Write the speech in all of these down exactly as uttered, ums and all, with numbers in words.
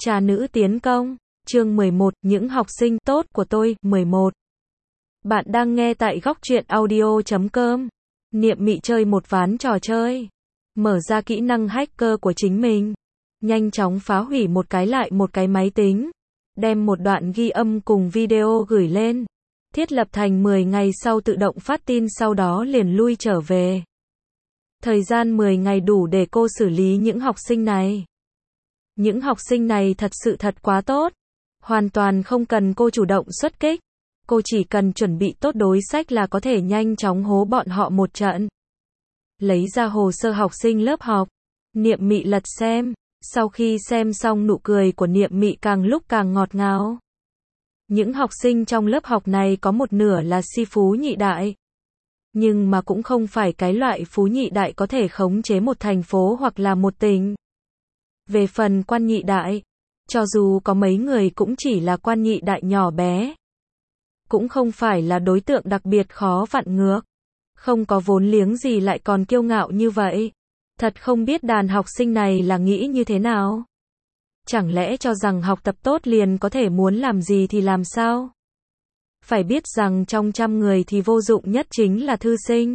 Trà nữ tiến công, chương mười một, những học sinh tốt của tôi, mười một. Bạn đang nghe tại góc truyện audio chấm com. Niệm Mị chơi một ván trò chơi. Mở ra kỹ năng hacker của chính mình. Nhanh chóng phá hủy một cái lại một cái máy tính. Đem một đoạn ghi âm cùng video gửi lên. Thiết lập thành mười ngày sau tự động phát tin, sau đó liền lui trở về. Thời gian mười ngày đủ để cô xử lý những học sinh này. Những học sinh này thật sự thật quá tốt. Hoàn toàn không cần cô chủ động xuất kích. Cô chỉ cần chuẩn bị tốt đối sách là có thể nhanh chóng hố bọn họ một trận. Lấy ra hồ sơ học sinh lớp học. Niệm Mị lật xem. Sau khi xem xong, nụ cười của Niệm Mị càng lúc càng ngọt ngào. Những học sinh trong lớp học này có một nửa là si phú nhị đại. Nhưng mà cũng không phải cái loại phú nhị đại có thể khống chế một thành phố hoặc là một tỉnh. Về phần quan nhị đại, cho dù có mấy người cũng chỉ là quan nhị đại nhỏ bé. Cũng không phải là đối tượng đặc biệt khó vặn ngược. Không có vốn liếng gì lại còn kiêu ngạo như vậy. Thật không biết đàn học sinh này là nghĩ như thế nào. Chẳng lẽ cho rằng học tập tốt liền có thể muốn làm gì thì làm sao? Phải biết rằng trong trăm người thì vô dụng nhất chính là thư sinh.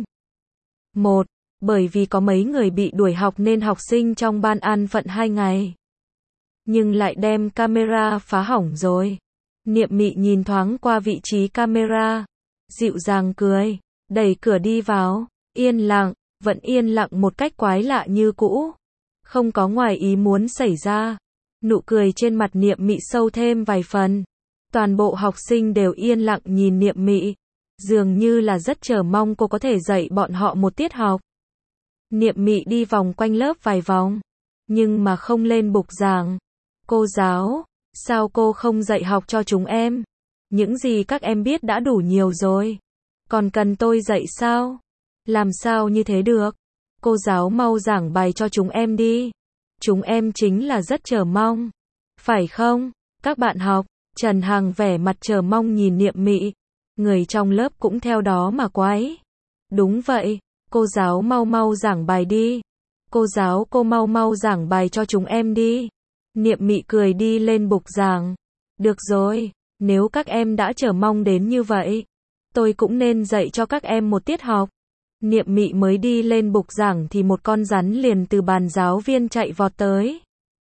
Một, bởi vì có mấy người bị đuổi học nên học sinh trong ban an phận hai ngày. Nhưng lại đem camera phá hỏng rồi. Niệm Mị nhìn thoáng qua vị trí camera. Dịu dàng cười. Đẩy cửa đi vào. Yên lặng. Vẫn yên lặng một cách quái lạ như cũ. Không có ngoài ý muốn xảy ra. Nụ cười trên mặt Niệm Mị sâu thêm vài phần. Toàn bộ học sinh đều yên lặng nhìn Niệm Mị. Dường như là rất chờ mong cô có thể dạy bọn họ một tiết học. Niệm Mị đi vòng quanh lớp vài vòng. Nhưng mà không lên bục giảng. Cô giáo, sao cô không dạy học cho chúng em? Những gì các em biết đã đủ nhiều rồi. Còn cần tôi dạy sao? Làm sao như thế được? Cô giáo mau giảng bài cho chúng em đi. Chúng em chính là rất chờ mong. Phải không? Các bạn học. Trần Hằng vẻ mặt chờ mong nhìn Niệm Mị. Người trong lớp cũng theo đó mà quái. Đúng vậy. Cô giáo mau mau giảng bài đi. Cô giáo cô mau mau giảng bài cho chúng em đi. Niệm Mị cười đi lên bục giảng. Được rồi. Nếu các em đã chờ mong đến như vậy, tôi cũng nên dạy cho các em một tiết học. Niệm Mị mới đi lên bục giảng thì một con rắn liền từ bàn giáo viên chạy vọt tới.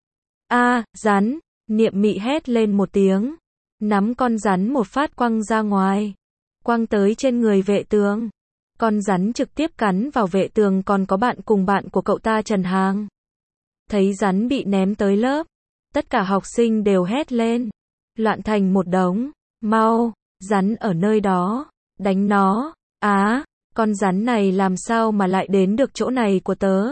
A, à, rắn! Niệm Mị hét lên một tiếng. Nắm con rắn một phát quăng ra ngoài. Quăng tới trên người vệ tường. Con rắn trực tiếp cắn vào vệ tường, còn có bạn cùng bạn của cậu ta Trần Hằng. Thấy rắn bị ném tới lớp. Tất cả học sinh đều hét lên. Loạn thành một đống. Mau! Rắn ở nơi đó. Đánh nó! Á! À, con rắn này làm sao mà lại đến được chỗ này của tớ?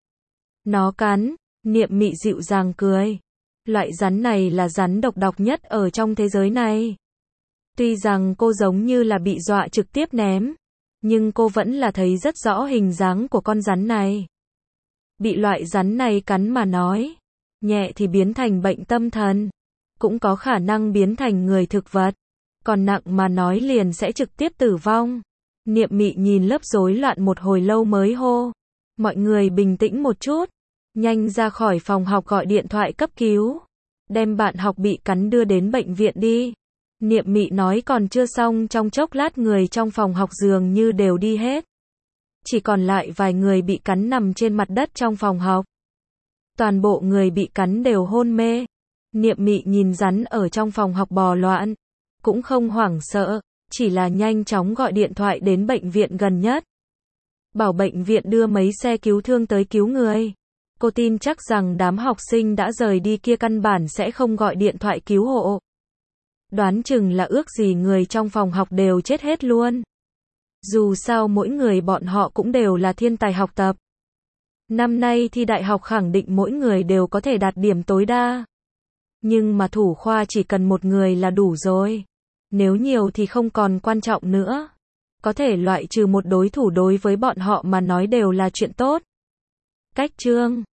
Nó cắn. Niệm Mị dịu dàng cười. Loại rắn này là rắn độc độc nhất ở trong thế giới này. Tuy rằng cô giống như là bị dọa trực tiếp ném, nhưng cô vẫn là thấy rất rõ hình dáng của con rắn này. Bị loại rắn này cắn mà nói, nhẹ thì biến thành bệnh tâm thần, cũng có khả năng biến thành người thực vật, còn nặng mà nói liền sẽ trực tiếp tử vong. Niệm Mị nhìn lớp rối loạn một hồi lâu mới hô. Mọi người bình tĩnh một chút. Nhanh ra khỏi phòng học gọi điện thoại cấp cứu. Đem bạn học bị cắn đưa đến bệnh viện đi. Niệm Mị nói còn chưa xong, trong chốc lát người trong phòng học dường như đều đi hết. Chỉ còn lại vài người bị cắn nằm trên mặt đất trong phòng học. Toàn bộ người bị cắn đều hôn mê. Niệm Mị nhìn rắn ở trong phòng học bò loạn. Cũng không hoảng sợ, chỉ là nhanh chóng gọi điện thoại đến bệnh viện gần nhất. Bảo bệnh viện đưa mấy xe cứu thương tới cứu người. Cô tin chắc rằng đám học sinh đã rời đi kia căn bản sẽ không gọi điện thoại cứu hộ. Đoán chừng là ước gì người trong phòng học đều chết hết luôn. Dù sao mỗi người bọn họ cũng đều là thiên tài học tập. Năm nay thi đại học khẳng định mỗi người đều có thể đạt điểm tối đa. Nhưng mà thủ khoa chỉ cần một người là đủ rồi. Nếu nhiều thì không còn quan trọng nữa. Có thể loại trừ một đối thủ đối với bọn họ mà nói đều là chuyện tốt. Cách chương